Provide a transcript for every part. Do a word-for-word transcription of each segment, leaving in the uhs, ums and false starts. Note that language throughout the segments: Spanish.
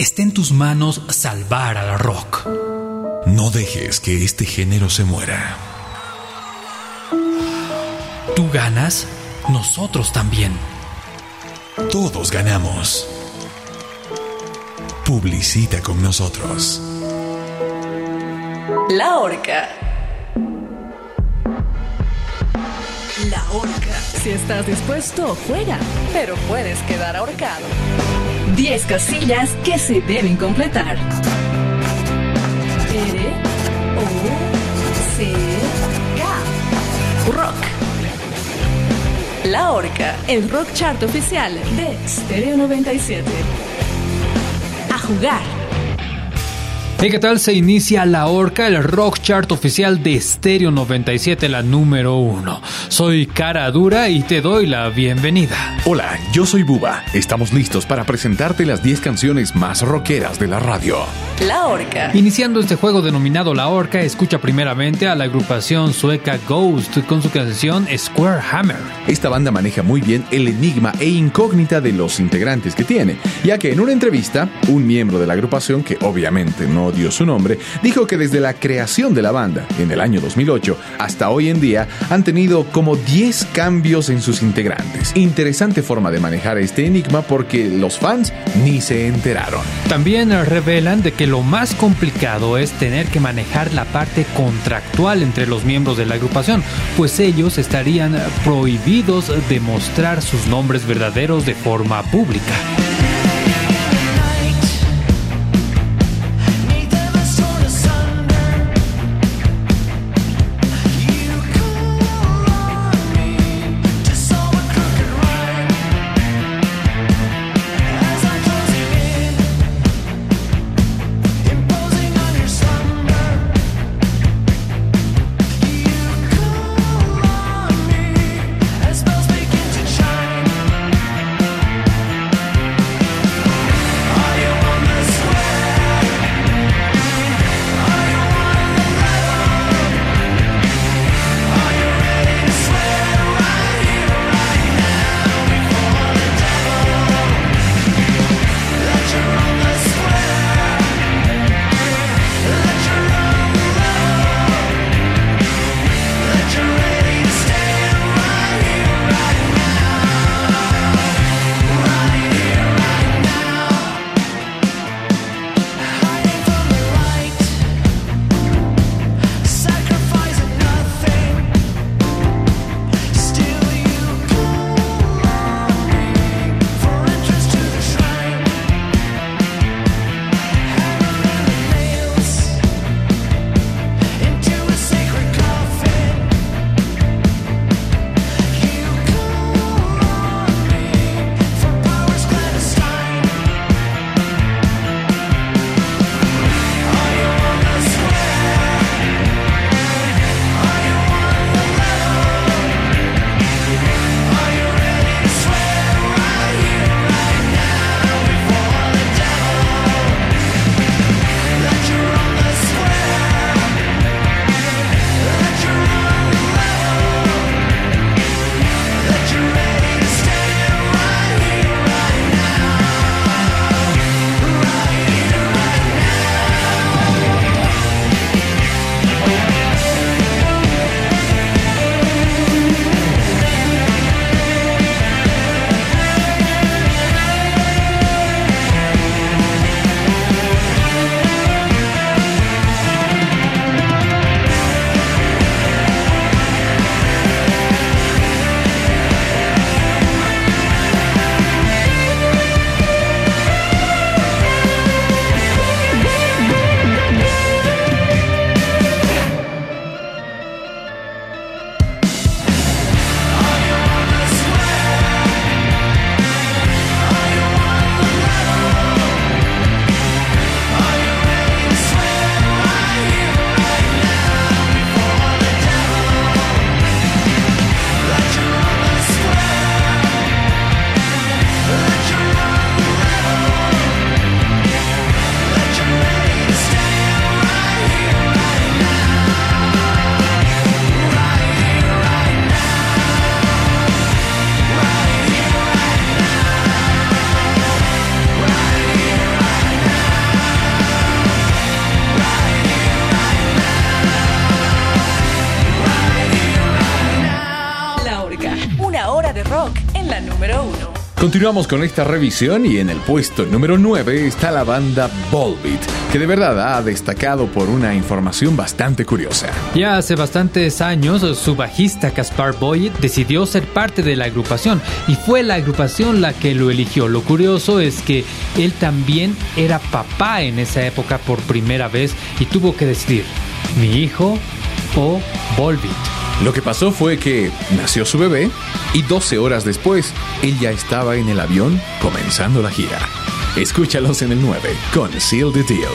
está en tus manos salvar al rock. No dejes que este género se muera. Tú ganas, nosotros también. Todos ganamos. Publicita con nosotros. La Orca. La Orca. Si estás dispuesto, juega. Pero puedes quedar ahorcado. diez casillas que se deben completar. R, O, C, K. Rock. La Orca. El rock chart oficial de Stereo noventa y siete. A jugar. Hey, ¿qué tal? Se inicia La Orca, el rock chart oficial de Stereo noventa y siete, la número uno. Soy Cara Dura y te doy la bienvenida. Hola, yo soy Buba. Estamos listos para presentarte las diez canciones más rockeras de la radio. La Orca. Iniciando este juego denominado La Orca, escucha primeramente a la agrupación sueca Ghost con su canción Square Hammer. Esta banda maneja muy bien el enigma e incógnita de los integrantes que tiene, ya que en una entrevista, un miembro de la agrupación, que obviamente no dio su nombre, dijo que desde la creación de la banda, en el año dos mil ocho, hasta hoy en día, han tenido como diez cambios en sus integrantes. Interesante forma de manejar este enigma porque los fans ni se enteraron. También revelan de que lo más complicado es tener que manejar la parte contractual entre los miembros de la agrupación, pues ellos estarían prohibidos de mostrar sus nombres verdaderos de forma pública. Continuamos con esta revisión y en el puesto número nueve está la banda Volbeat, que de verdad ha destacado por una información bastante curiosa. Ya hace bastantes años, su bajista Caspar Boyd decidió ser parte de la agrupación y fue la agrupación la que lo eligió. Lo curioso es que él también era papá en esa época por primera vez y tuvo que decidir, ¿mi hijo o Volbeat? Lo que pasó fue que nació su bebé y doce horas después, él ya estaba en el avión comenzando la gira. Escúchalos en el nueve con Seal the Deal.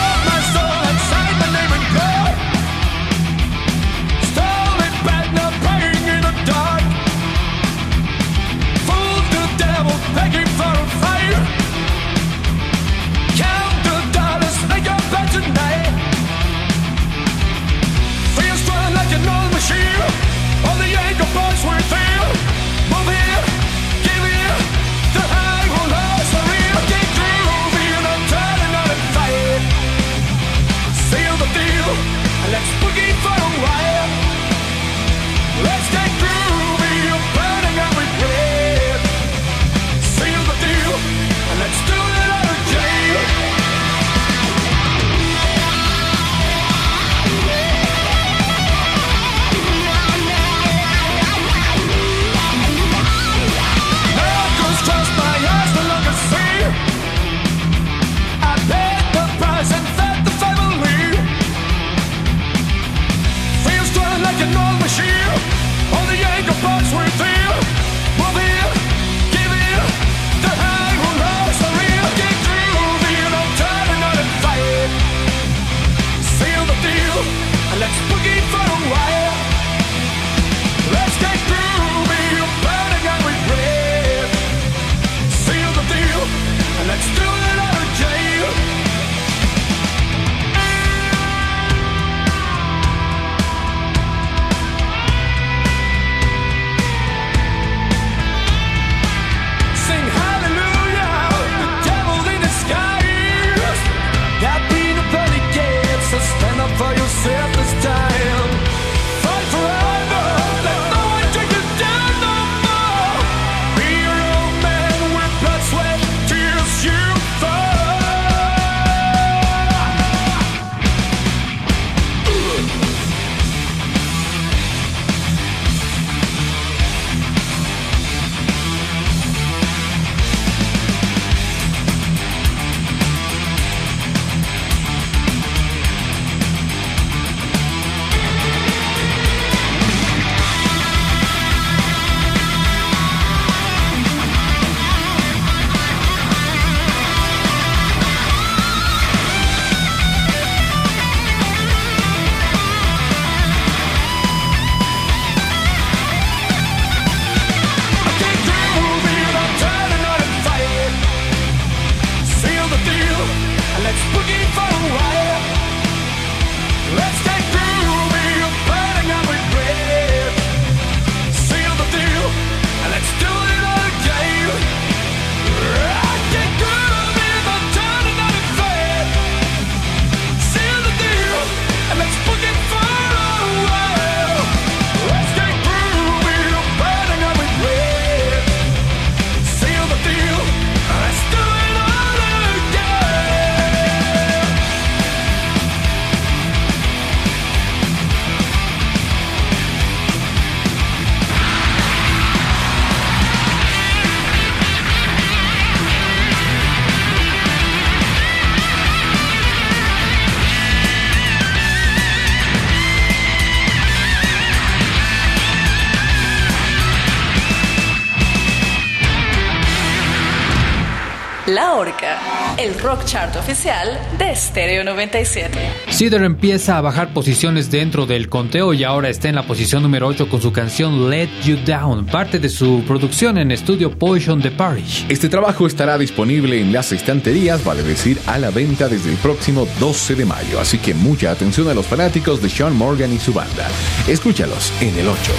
La Horca, el rock chart oficial de Stereo noventa y siete. Seether empieza a bajar posiciones dentro del conteo y ahora está en la posición número ocho con su canción Let You Down, parte de su producción en estudio Poison the Parish. Este trabajo estará disponible en las estanterías, vale decir, a la venta desde el próximo doce de mayo, así que mucha atención a los fanáticos de Sean Morgan y su banda. Escúchalos en el ocho.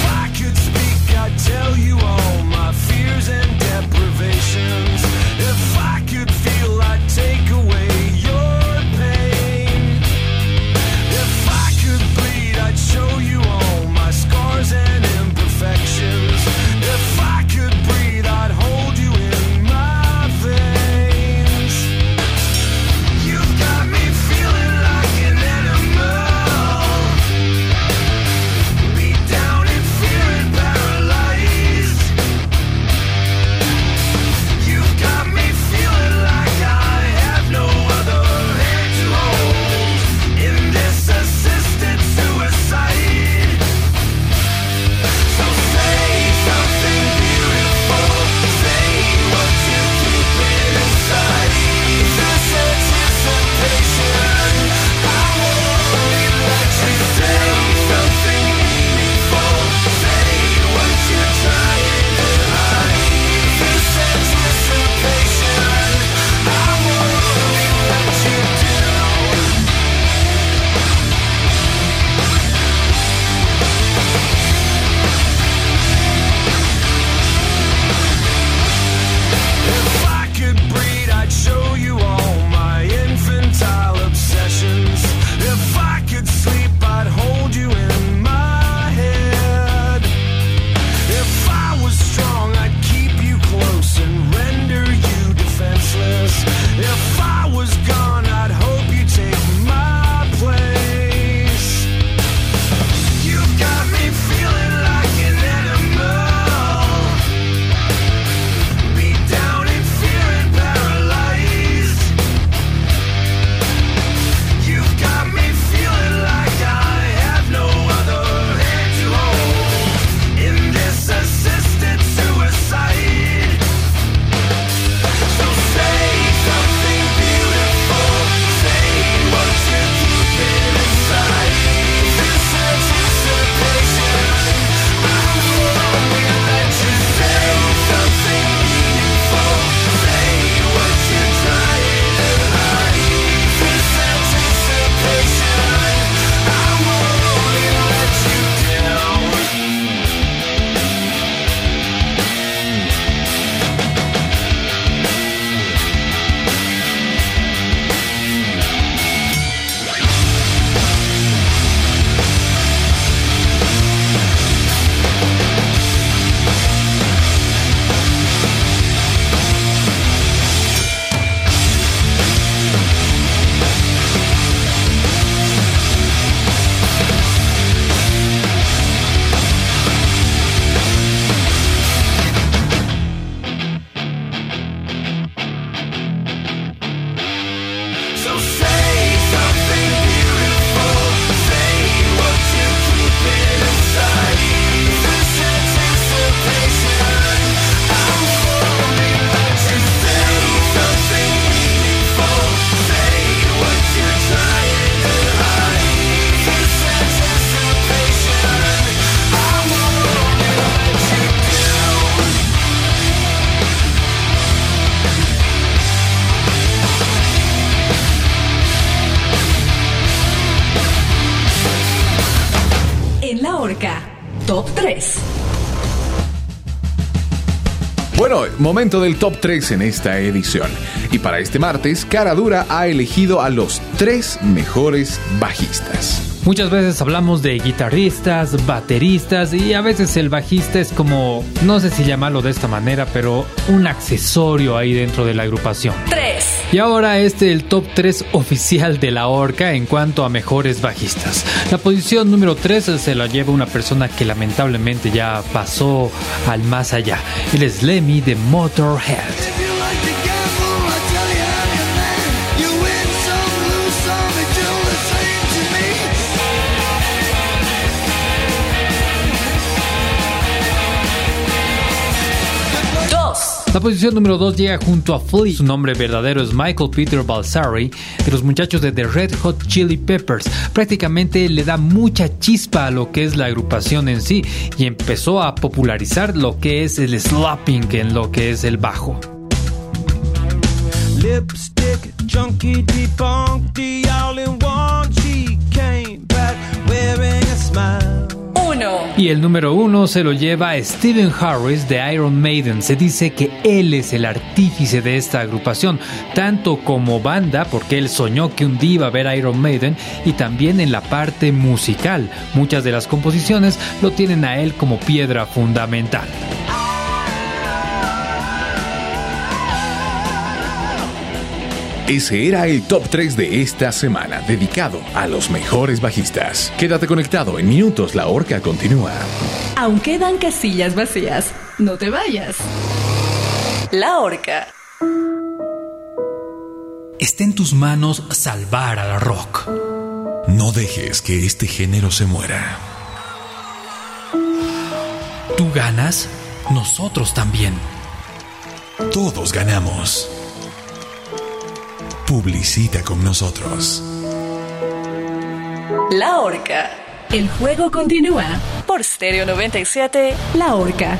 If I could feel, I'd take away your pain. If I could bleed, I'd show you all my scars and imperfections. If I could breathe, I'd hold you. Bueno, momento del top tres en esta edición. Y para este martes, Cara Dura ha elegido a los tres mejores bajistas. Muchas veces hablamos de guitarristas, bateristas y a veces el bajista es como, no sé si llamarlo de esta manera, pero un accesorio ahí dentro de la agrupación. tres. Y ahora este es el top tres oficial de la Orca en cuanto a mejores bajistas. La posición número tres se la lleva una persona que lamentablemente ya pasó al más allá. Él es Lemmy de Motorhead. La posición número dos llega junto a Flea. Su nombre verdadero es Michael Peter Balsari, de los muchachos de The Red Hot Chili Peppers. Prácticamente le da mucha chispa a lo que es la agrupación en sí y empezó a popularizar lo que es el slapping en lo que es el bajo. Lipstick, junkie, debunked, all in one. She came back wearing a smile. Y el número uno se lo lleva Stephen Harris de Iron Maiden. Se dice que él es el artífice de esta agrupación, tanto como banda, porque él soñó que un día iba a ver Iron Maiden, y también en la parte musical. Muchas de las composiciones lo tienen a él como piedra fundamental. Ese era el top tres de esta semana, dedicado a los mejores bajistas. Quédate conectado, en minutos la Orca continúa. Aún quedan casillas vacías. No te vayas. La Orca. Está en tus manos salvar al rock. No dejes que este género se muera. Tú ganas, nosotros también. Todos ganamos. Publicita con nosotros. La Orca. El juego continúa. Por Stereo noventa y siete. La Orca.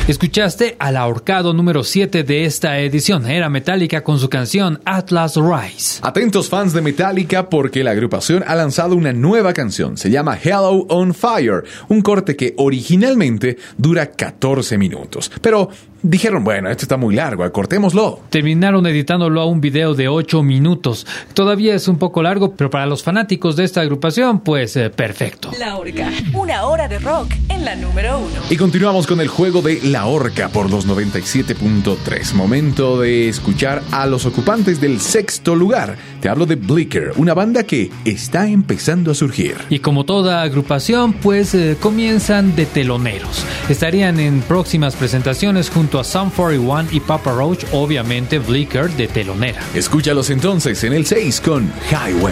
Escuchaste al ahorcado número siete de esta edición. Era Metallica con su canción Atlas Rise. Atentos fans de Metallica porque la agrupación ha lanzado una nueva canción. Se llama Hello on Fire, un corte que originalmente dura catorce minutos. Pero dijeron, bueno, esto está muy largo, acortémoslo. Terminaron editándolo a un video de ocho minutos. Todavía es un poco largo, pero para los fanáticos de esta agrupación, pues eh, perfecto. La Horca, una hora de rock en la número uno. Y continuamos con el juego de La Horca por los noventa y siete punto tres. Momento de escuchar a los ocupantes del sexto lugar. Te hablo de Blicker, una banda que está empezando a surgir. Y como toda agrupación, pues eh, comienzan de teloneros. Estarían en próximas presentaciones junto a Sum cuarenta y uno y Papa Roach, obviamente Blicker de telonera. Escúchalos entonces en el seis con Highway.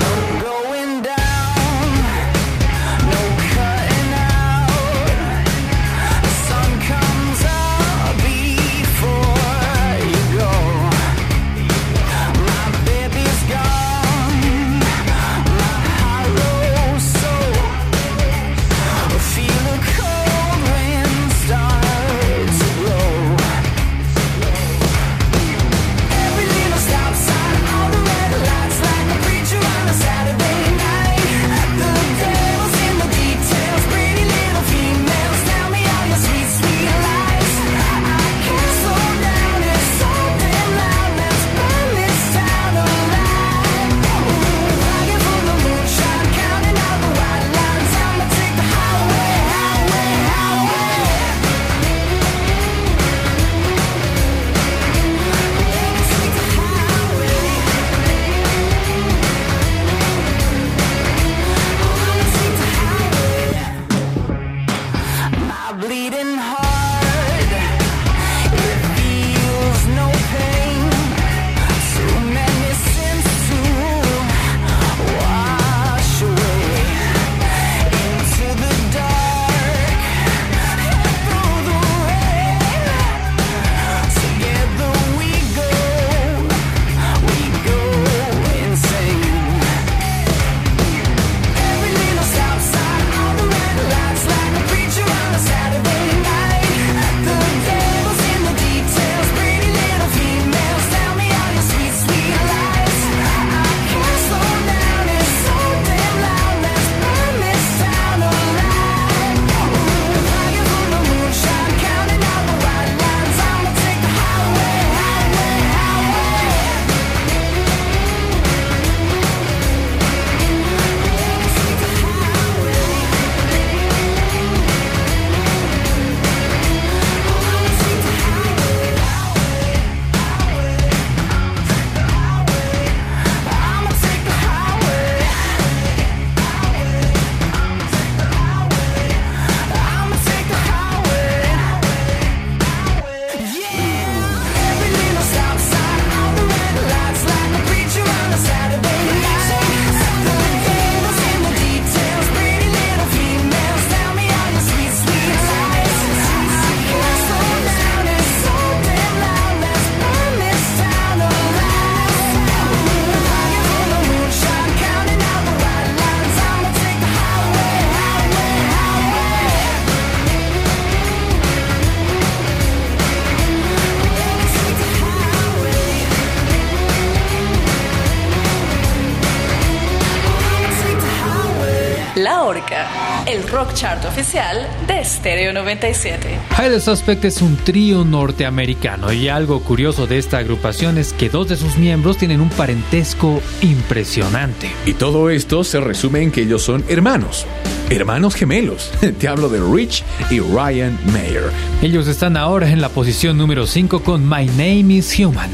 La Horca, el rock chart oficial de Stereo noventa y siete. Highly Suspect es un trío norteamericano y algo curioso de esta agrupación es que dos de sus miembros tienen un parentesco impresionante. Y todo esto se resume en que ellos son hermanos. Hermanos gemelos. Te hablo de Rich y Ryan Mayer. Ellos están ahora en la posición número cinco con My Name is Human.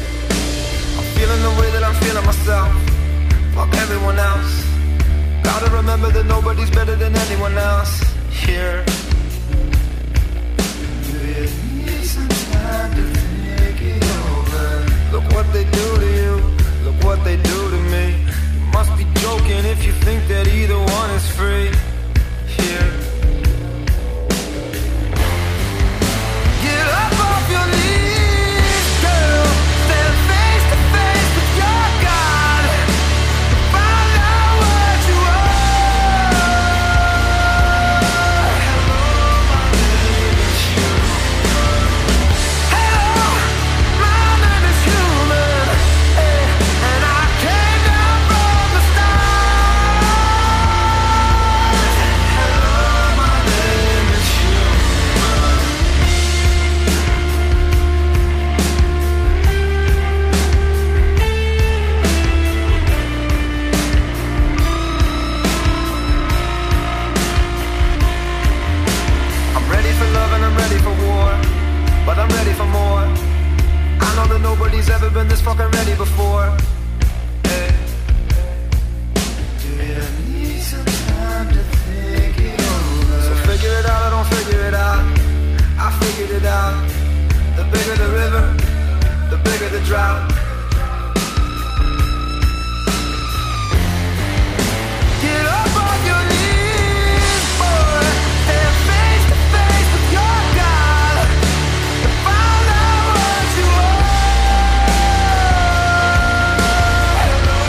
Gotta remember that nobody's better than anyone else here. Do you need some time to think it over? Look what they do to you, look what they do to me. You must be joking if you think that either one is free here. Get up off your knees, girl. Stand face to face with your God. Find out what you are. Hello. but I'm ready for more. I know that nobody's ever been this fucking ready before. Hey. Do you need some time to think it over? So figure it out or don't figure it out. I figured it out. The bigger the river, the bigger the drought. Get up on your knees, boy, and face to face with your God, and find out what you are.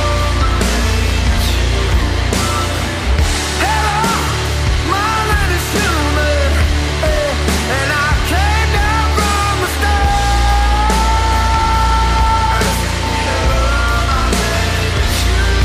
Hello, my name is human, and I came down from the stars. Hello, my name is human.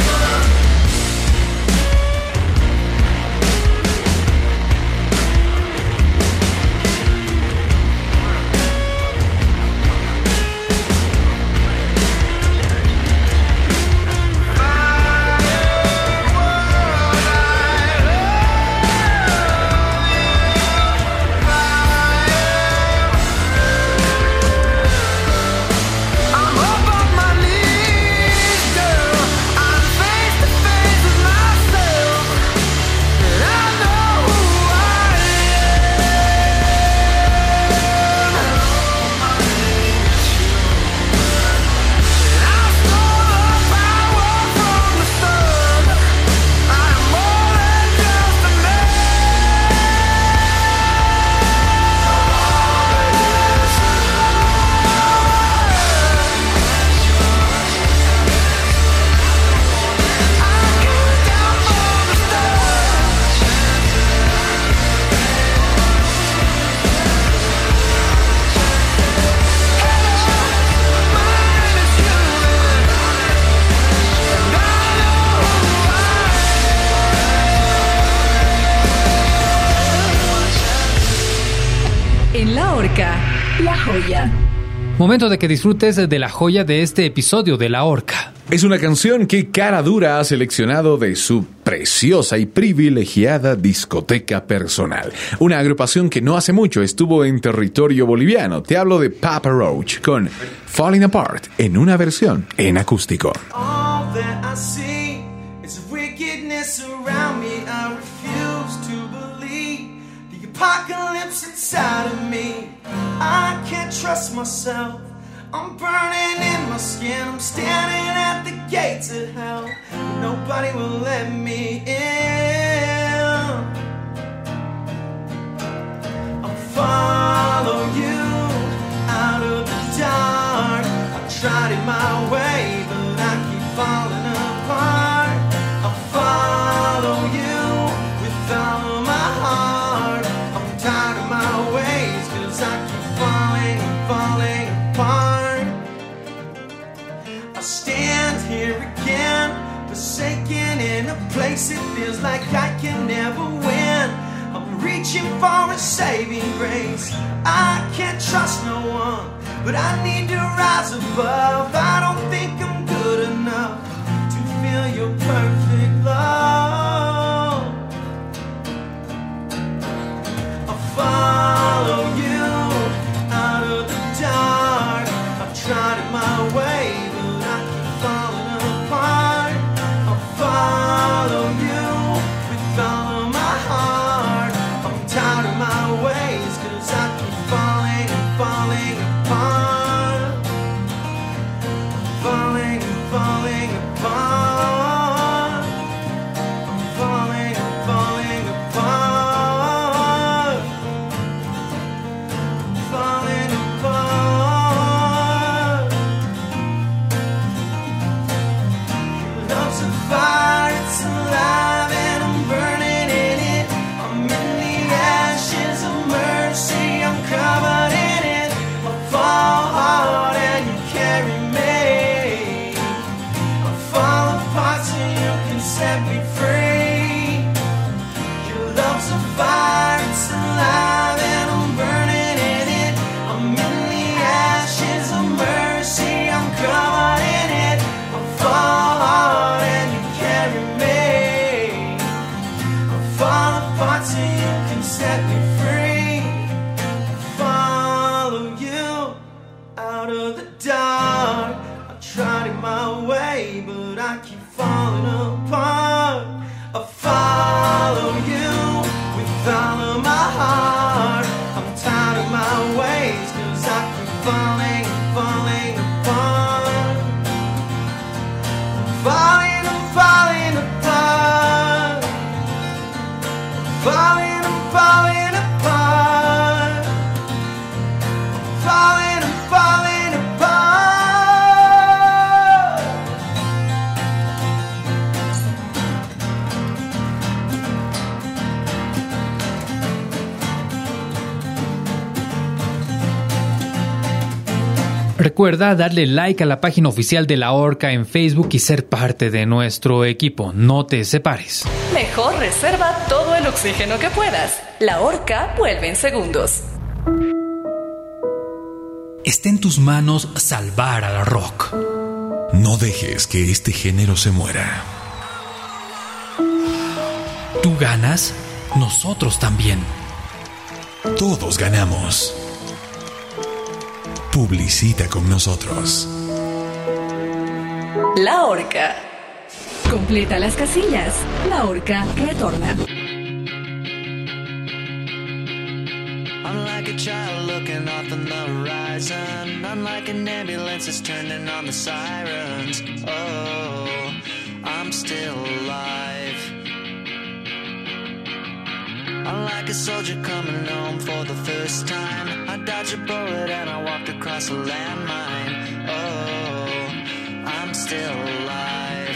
I'm up on my knees, girl. I'm face to face with myself, and I know who I am. My name is human, and I stole the power from the sun. I'm more than just a man. En La Horca, La Joya. Momento de que disfrutes de la joya de este episodio de La Horca. Es una canción que Cara Dura ha seleccionado de su preciosa y privilegiada discoteca personal. Una agrupación que no hace mucho estuvo en territorio boliviano. Te hablo de Papa Roach con Falling Apart en una versión en acústico. All that I see is wickedness around me. I refuse to believe the apocalypse inside of me. I can't trust myself. I'm burning in my skin. I'm standing at the gates of hell. Nobody will let me in. I'll follow you out of the dark. I tried it my way, but I keep falling apart. I'll follow you with all of my heart. I'm tired of my ways, cause I keep falling and falling apart. I stand here again, forsaken in a place that feels like I can never win. I'm reaching for a saving grace. I can't trust no one, but I need to rise above. I don't think I'm good enough to feel your perfect love. I'll follow you out of the dark. I've tried it my way, but I keep falling apart. I'll follow you with all of my heart. I'm tired of my ways, cause I keep falling and falling apart. Falling and falling apart. Recuerda darle like a la página oficial de La Orca en Facebook y ser parte de nuestro equipo. No te separes. Mejor reserva todo el oxígeno que puedas. La Orca vuelve en segundos. Está en tus manos salvar al rock. No dejes que este género se muera. Tú ganas, nosotros también. Todos ganamos. Publicita con nosotros. La Orca. Completa las casillas. La Orca retorna. I'm like a child looking off on the horizon. I'm like an ambulance that's turning on the sirens. Oh, I'm still alive. I'm like a soldier coming home for the first time. I dodged a bullet and I walked across a landmine. Oh, I'm still alive.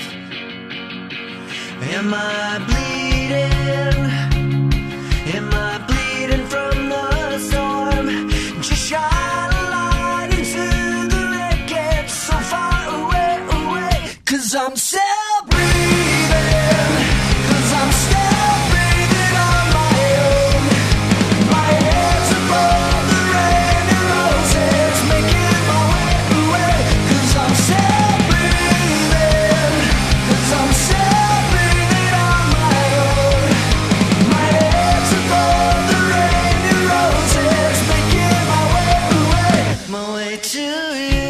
Am I bleeding? Am I bleeding from the storm? Just shine a light into the wreckage so far away, away. Cause I'm still breathing. Cause I'm still breathing on my own. My head's above the rain and roses, making my way away. Cause I'm still breathing. Cause I'm still breathing on my own. My head's above the rain and roses, making my way away. My way to you.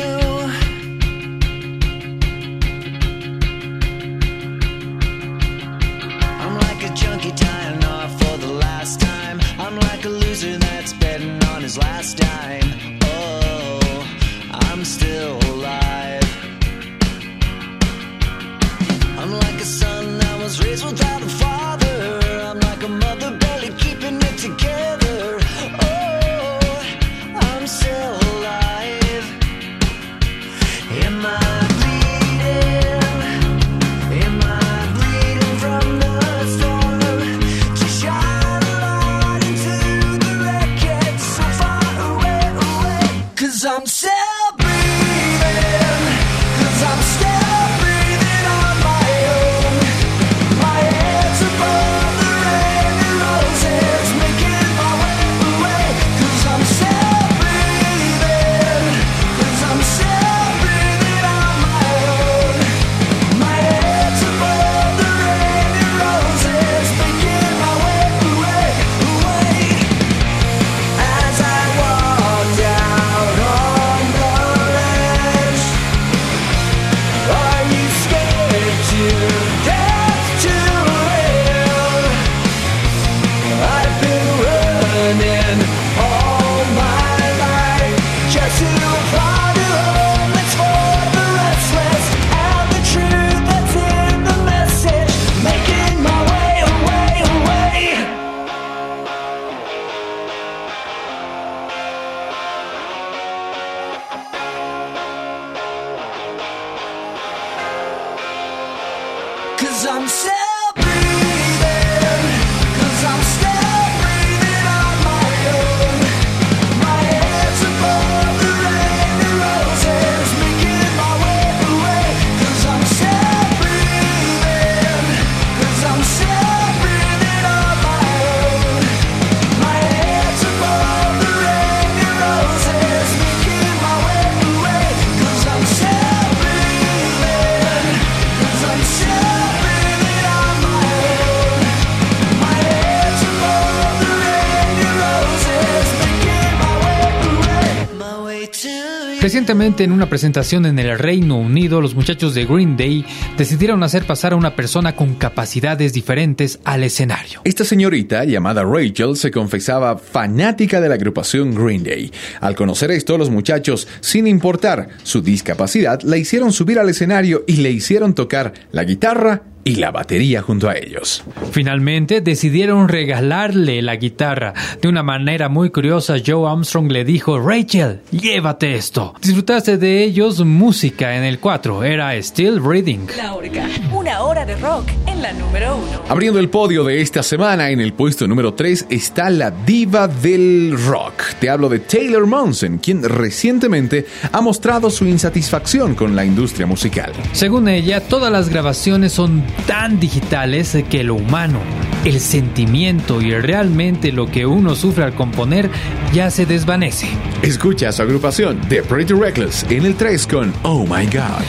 I'm like a junkie tying off for the last time. I'm like a loser that's betting on his last dime. Oh, I'm still alive. I'm like a son that was raised without a father. I'm like a mother barely keeping it together. Oh, I'm still alive. Am I bleeding? Am I bleeding from the storm? Just shine a light into the wreckage so far away, away. Cause I'm still breathing. Cause I'm still breathing on my own. My head's above the rain and roses, making my way away. Cause I'm still breathing. Cause I'm still breathing on my own. My head's above the rain and roses, making my way away, away. As I walk down on the ledge, are you scared to death to live? I've been running all my life just to find a home that's for the restless, and the truth that's in the message, making my way away, away. Cause I'm still breathing. Cause I'm still breathing on my own. My head's above the rain and roses, making my way away. Cause I'm still breathing. Cause I'm still breathing on my own. My head's above the rain and roses, making my way away. Cause I'm still breathing. Cause I'm still breathing on my own. My head's above the rain and roses, making my way away. My way to you. Recientemente, en una presentación en el Reino Unido, los muchachos de Green Day decidieron hacer pasar a una persona con capacidades diferentes al escenario. Esta señorita, llamada Rachel, se confesaba fanática de la agrupación Green Day. Al conocer esto, los muchachos, sin importar su discapacidad, la hicieron subir al escenario y le hicieron tocar la guitarra y la batería junto a ellos. Finalmente decidieron regalarle la guitarra. De una manera muy curiosa, Joe Armstrong le dijo: Rachel, llévate esto. Disfrutaste de ellos música en el cuatro, era Still Breathing. La Orca. Una hora de rock en la número uno. Abriendo el podio de esta semana, en el puesto número tres está la diva del rock, Te hablo de Taylor Momsen, quien recientemente ha mostrado su insatisfacción con la industria musical. Según ella, todas las grabaciones son tan digitales que lo humano, el sentimiento y realmente lo que uno sufre al componer ya se desvanece. Escucha a su agrupación The Pretty Reckless en el tres con Oh My God.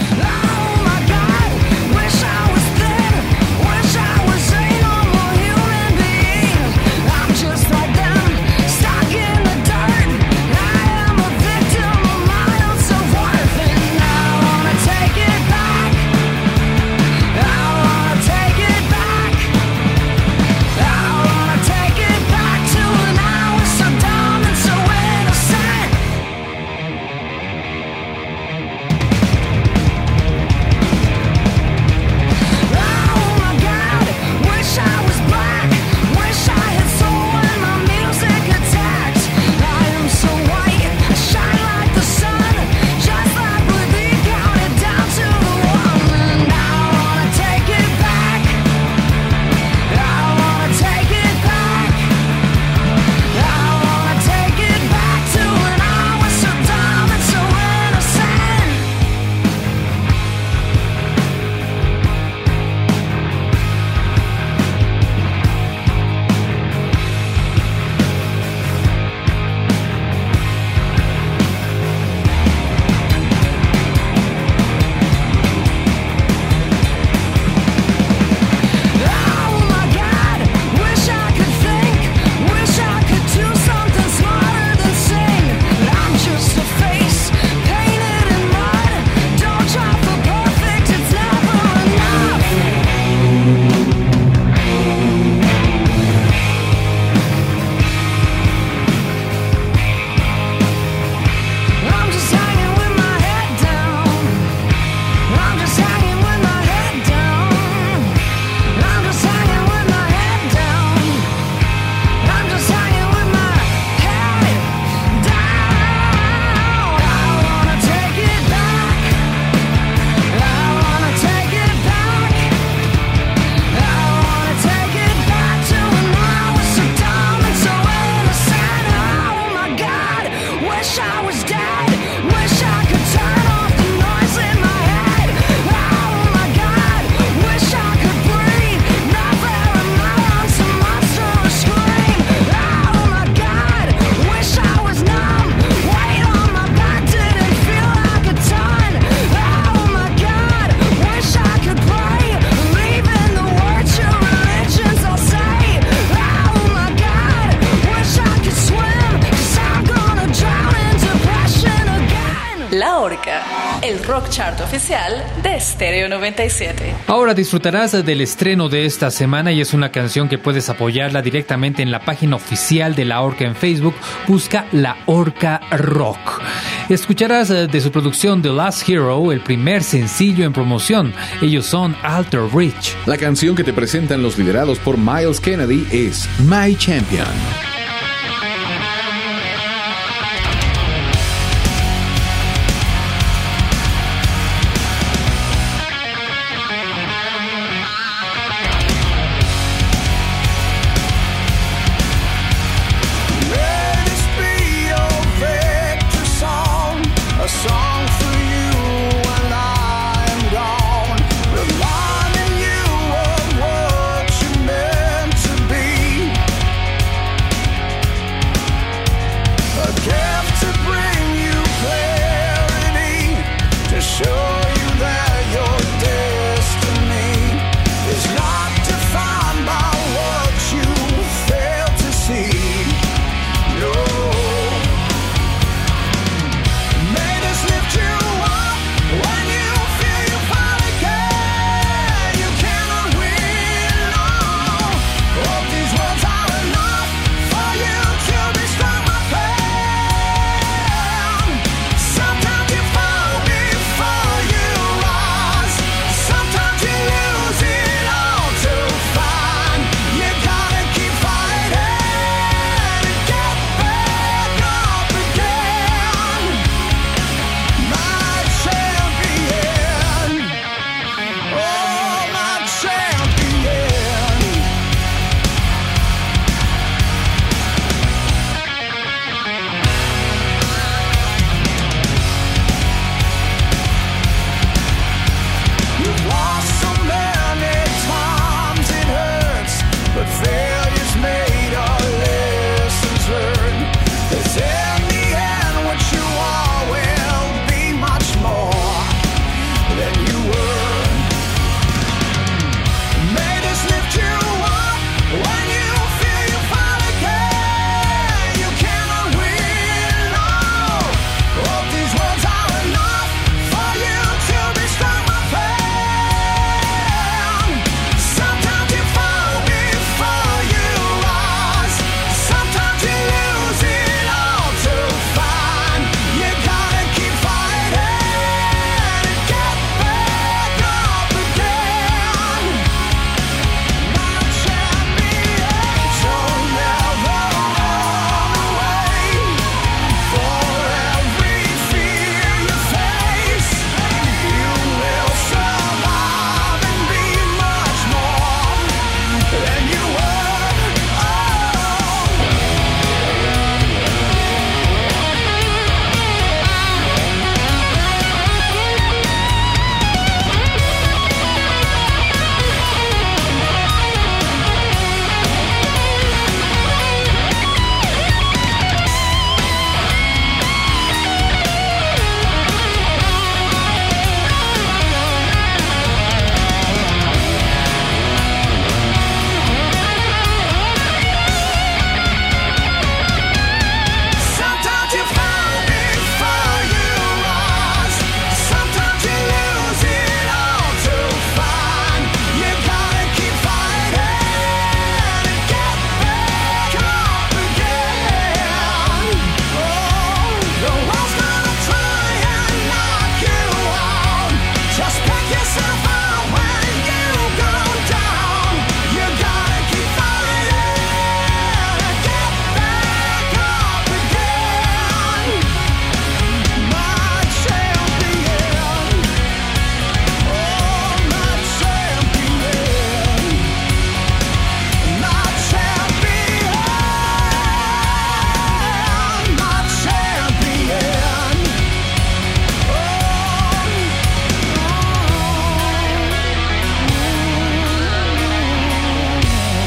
La Orca, el rock chart oficial de Stereo noventa y siete. Ahora disfrutarás del estreno de esta semana y es una canción que puedes apoyarla directamente en la página oficial de La Orca en Facebook. Busca La Orca Rock. Escucharás de su producción The Last Hero, el primer sencillo en promoción. Ellos son Alter Bridge. La canción que te presentan los liderados por Miles Kennedy es My Champion.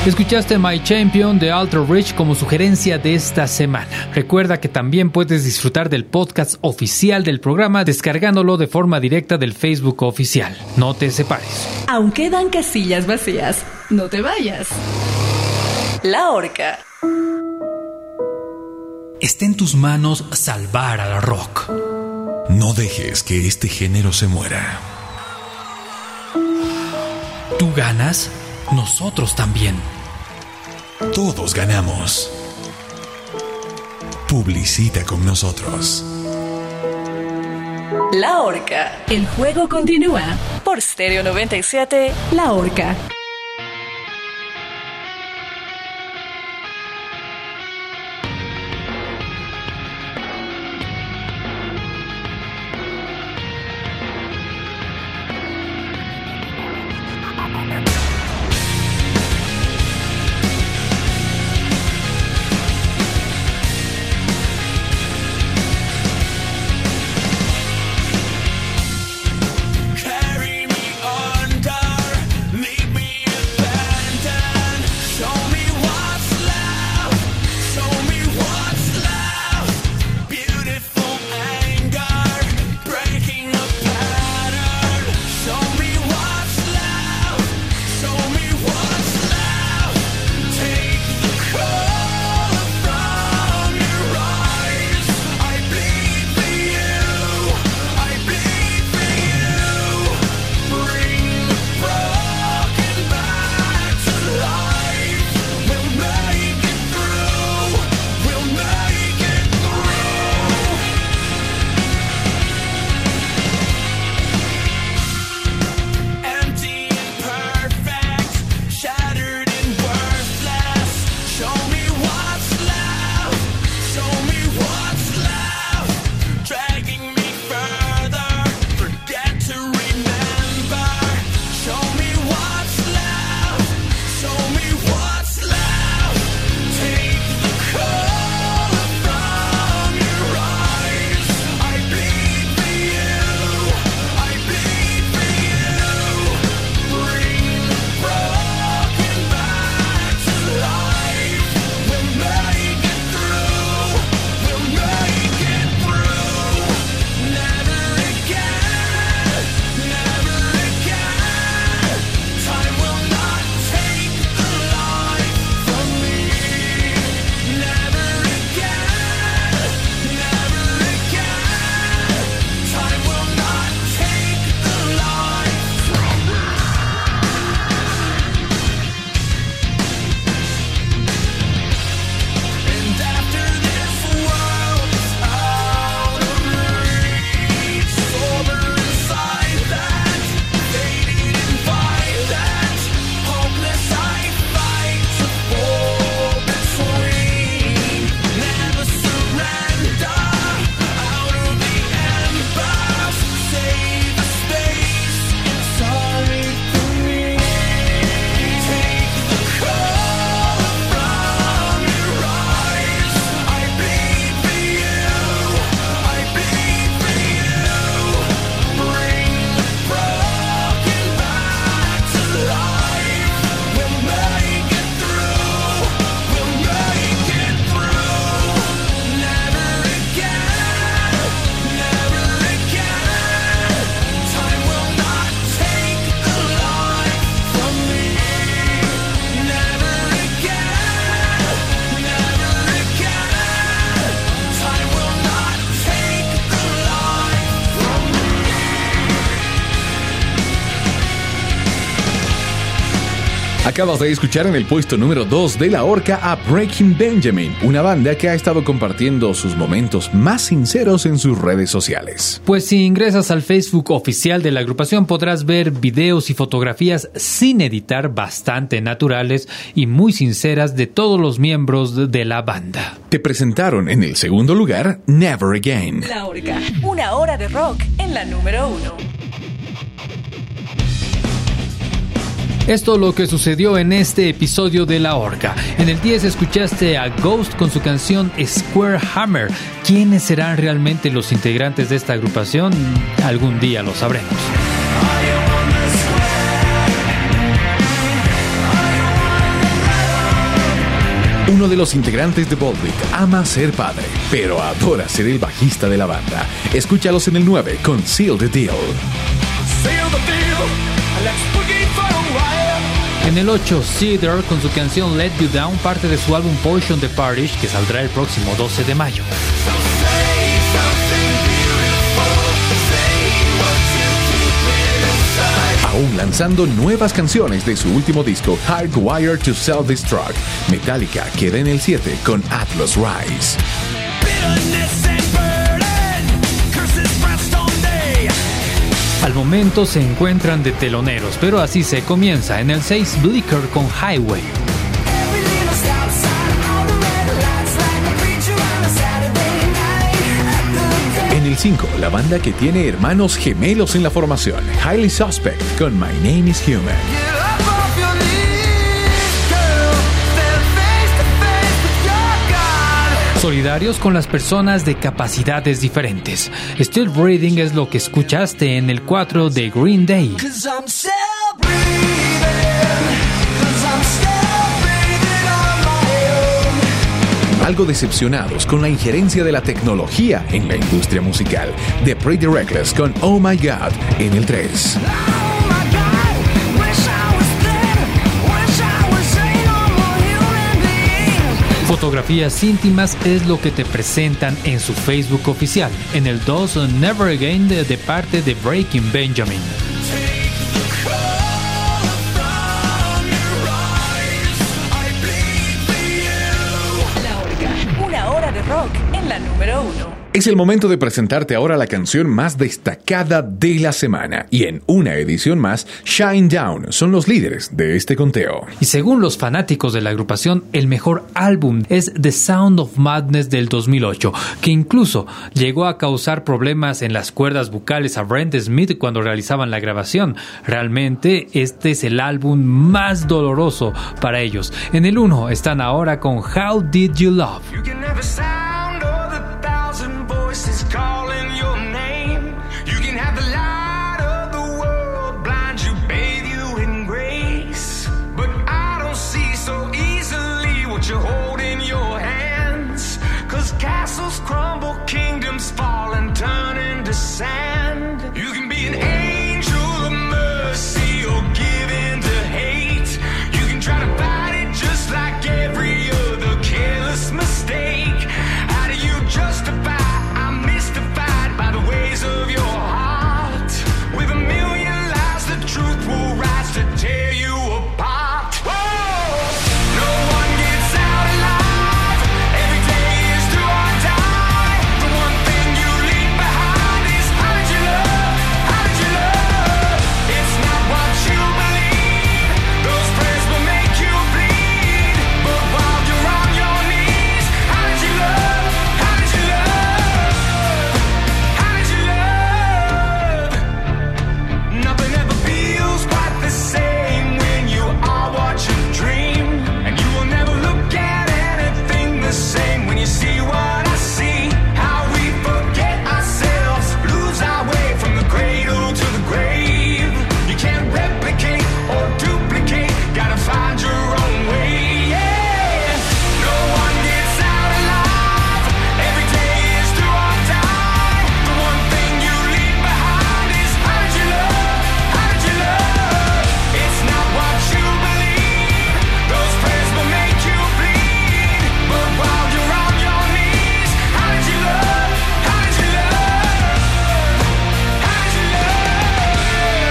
Escuchaste My Champion de Alter Bridge como sugerencia de esta semana. Recuerda que también puedes disfrutar del podcast oficial del programa descargándolo de forma directa del Facebook oficial. No te separes. Aún quedan casillas vacías. No te vayas. La Horca. Está en tus manos salvar al rock. No dejes que este género se muera. Tú ganas, nosotros también. Todos ganamos. Publicita con nosotros. La Horca. El juego continúa. Por Stereo noventa y siete. La Horca. Carry me under, leave me Acabas de escuchar en el puesto número dos de La Horca a Breaking Benjamin, una banda que ha estado compartiendo sus momentos más sinceros en sus redes sociales. Pues si ingresas al Facebook oficial de la agrupación podrás ver videos y fotografías sin editar bastante naturales y muy sinceras de todos los miembros de la banda. Te presentaron en el segundo lugar Never Again. La Horca, una hora de rock en la número uno. Esto es lo que sucedió en este episodio de La Horca. En el diez escuchaste a Ghost con su canción Square Hammer. ¿Quiénes serán realmente los integrantes de esta agrupación? Algún día lo sabremos. Uno de los integrantes de Volbeat ama ser padre, pero adora ser el bajista de la banda. Escúchalos en el nueve con Seal the Deal. En el ocho, Cedar con su canción Let You Down, parte de su álbum Portion the Parish, que saldrá el próximo doce de mayo. Aún lanzando nuevas canciones de su último disco, Hardwired to Self-Destruct, Metallica queda en el siete con Atlas Rise. Al momento se encuentran de teloneros, pero así se comienza. En el seis, Blicker con Highway. En el cinco, la banda que tiene hermanos gemelos en la formación, Highly Suspect con My Name is Human. Solidarios con las personas de capacidades diferentes. Still Breathing es lo que escuchaste en el cuatro de Green Day. Algo decepcionados con la injerencia de la tecnología en la industria musical, The Pretty Reckless con Oh My God en el tres. Fotografías íntimas es lo que te presentan en su Facebook oficial. En el dos, Never Again de, de parte de Breaking Benjamin. La Orga, una hora de rock en la número uno. Es el momento de presentarte ahora la canción más destacada de la semana. Y en una edición más, Shine Down son los líderes de este conteo. Y según los fanáticos de la agrupación, el mejor álbum es The Sound of Madness del dos mil ocho, que incluso llegó a causar problemas en las cuerdas vocales a Brent Smith cuando realizaban la grabación. Realmente este es el álbum más doloroso para ellos. En el uno están ahora con How Did You Love. You can never sound of the thousand voices calling your name. You can have the light of the world blind you, bathe you in grace. But I don't see so easily what you hold in your hands. Cause castles crumble, kingdoms fall and turn into sand. You can be an angel of mercy or give in to hate. You can try to fight it just like every other careless mistake. How do you justify? I'm mystified by the ways of your heart. With a million lies, the truth will rise to tear you apart. Whoa! No one gets out alive. Every day is do or die. The one thing you leave behind is how did you love? How did you love? It's not what you believe. Those prayers will make you bleed. But while you're on your knees, how did you love? How did you love? How did you love? Nothing ever feels quite the same when you are what you dream. And you will never look at anything the same when you see what I see. How we forget ourselves, lose our way from the cradle to the grave. You can't replicate or duplicate, gotta find your own way. Yeah, no one gets out alive. Every day is do or die. The one thing you leave behind is how did you love? How did you love? It's not what you believe. Those prayers will make you bleed. But while you're on your knees, how did you love? How did you love? How did you love?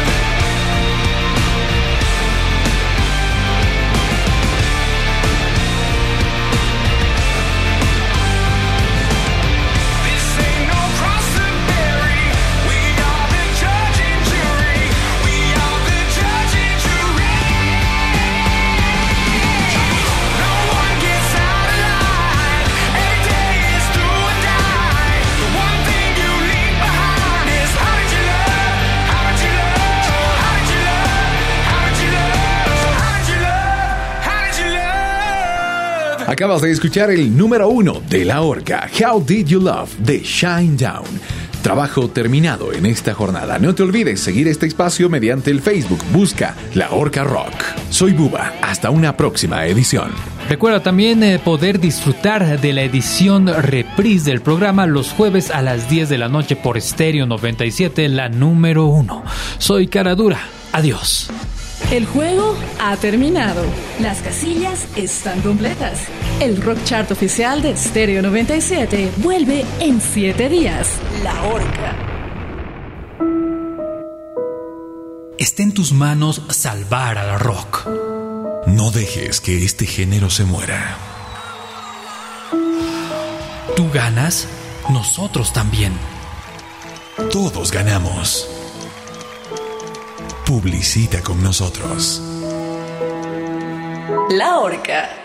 This ain't no cross to bury. We are the judge and jury. We are the judge and jury. No one gets out alive. Every day is do or die. The one thing you leave behind is how did you love? How did you love? How did you love? How did you love? How did you love? How did you love? Acabas de escuchar el número uno de La Orca, How Did You Love de Shine Down. Trabajo terminado en esta jornada. No te olvides seguir este espacio mediante el Facebook. Busca La Orca Rock. Soy Buba. Hasta una próxima edición. Recuerda también eh, poder disfrutar de la edición reprise del programa los jueves a las diez de la noche por Stereo noventa y siete, la número uno. Soy Caradura. Adiós. El juego ha terminado. Las casillas están completas. El Rock Chart oficial de Stereo noventa y siete vuelve en siete días. La Orca. Está en tus manos salvar al rock. No dejes que este género se muera. Tú ganas, nosotros también. Todos ganamos. Publicita con nosotros. La Orca.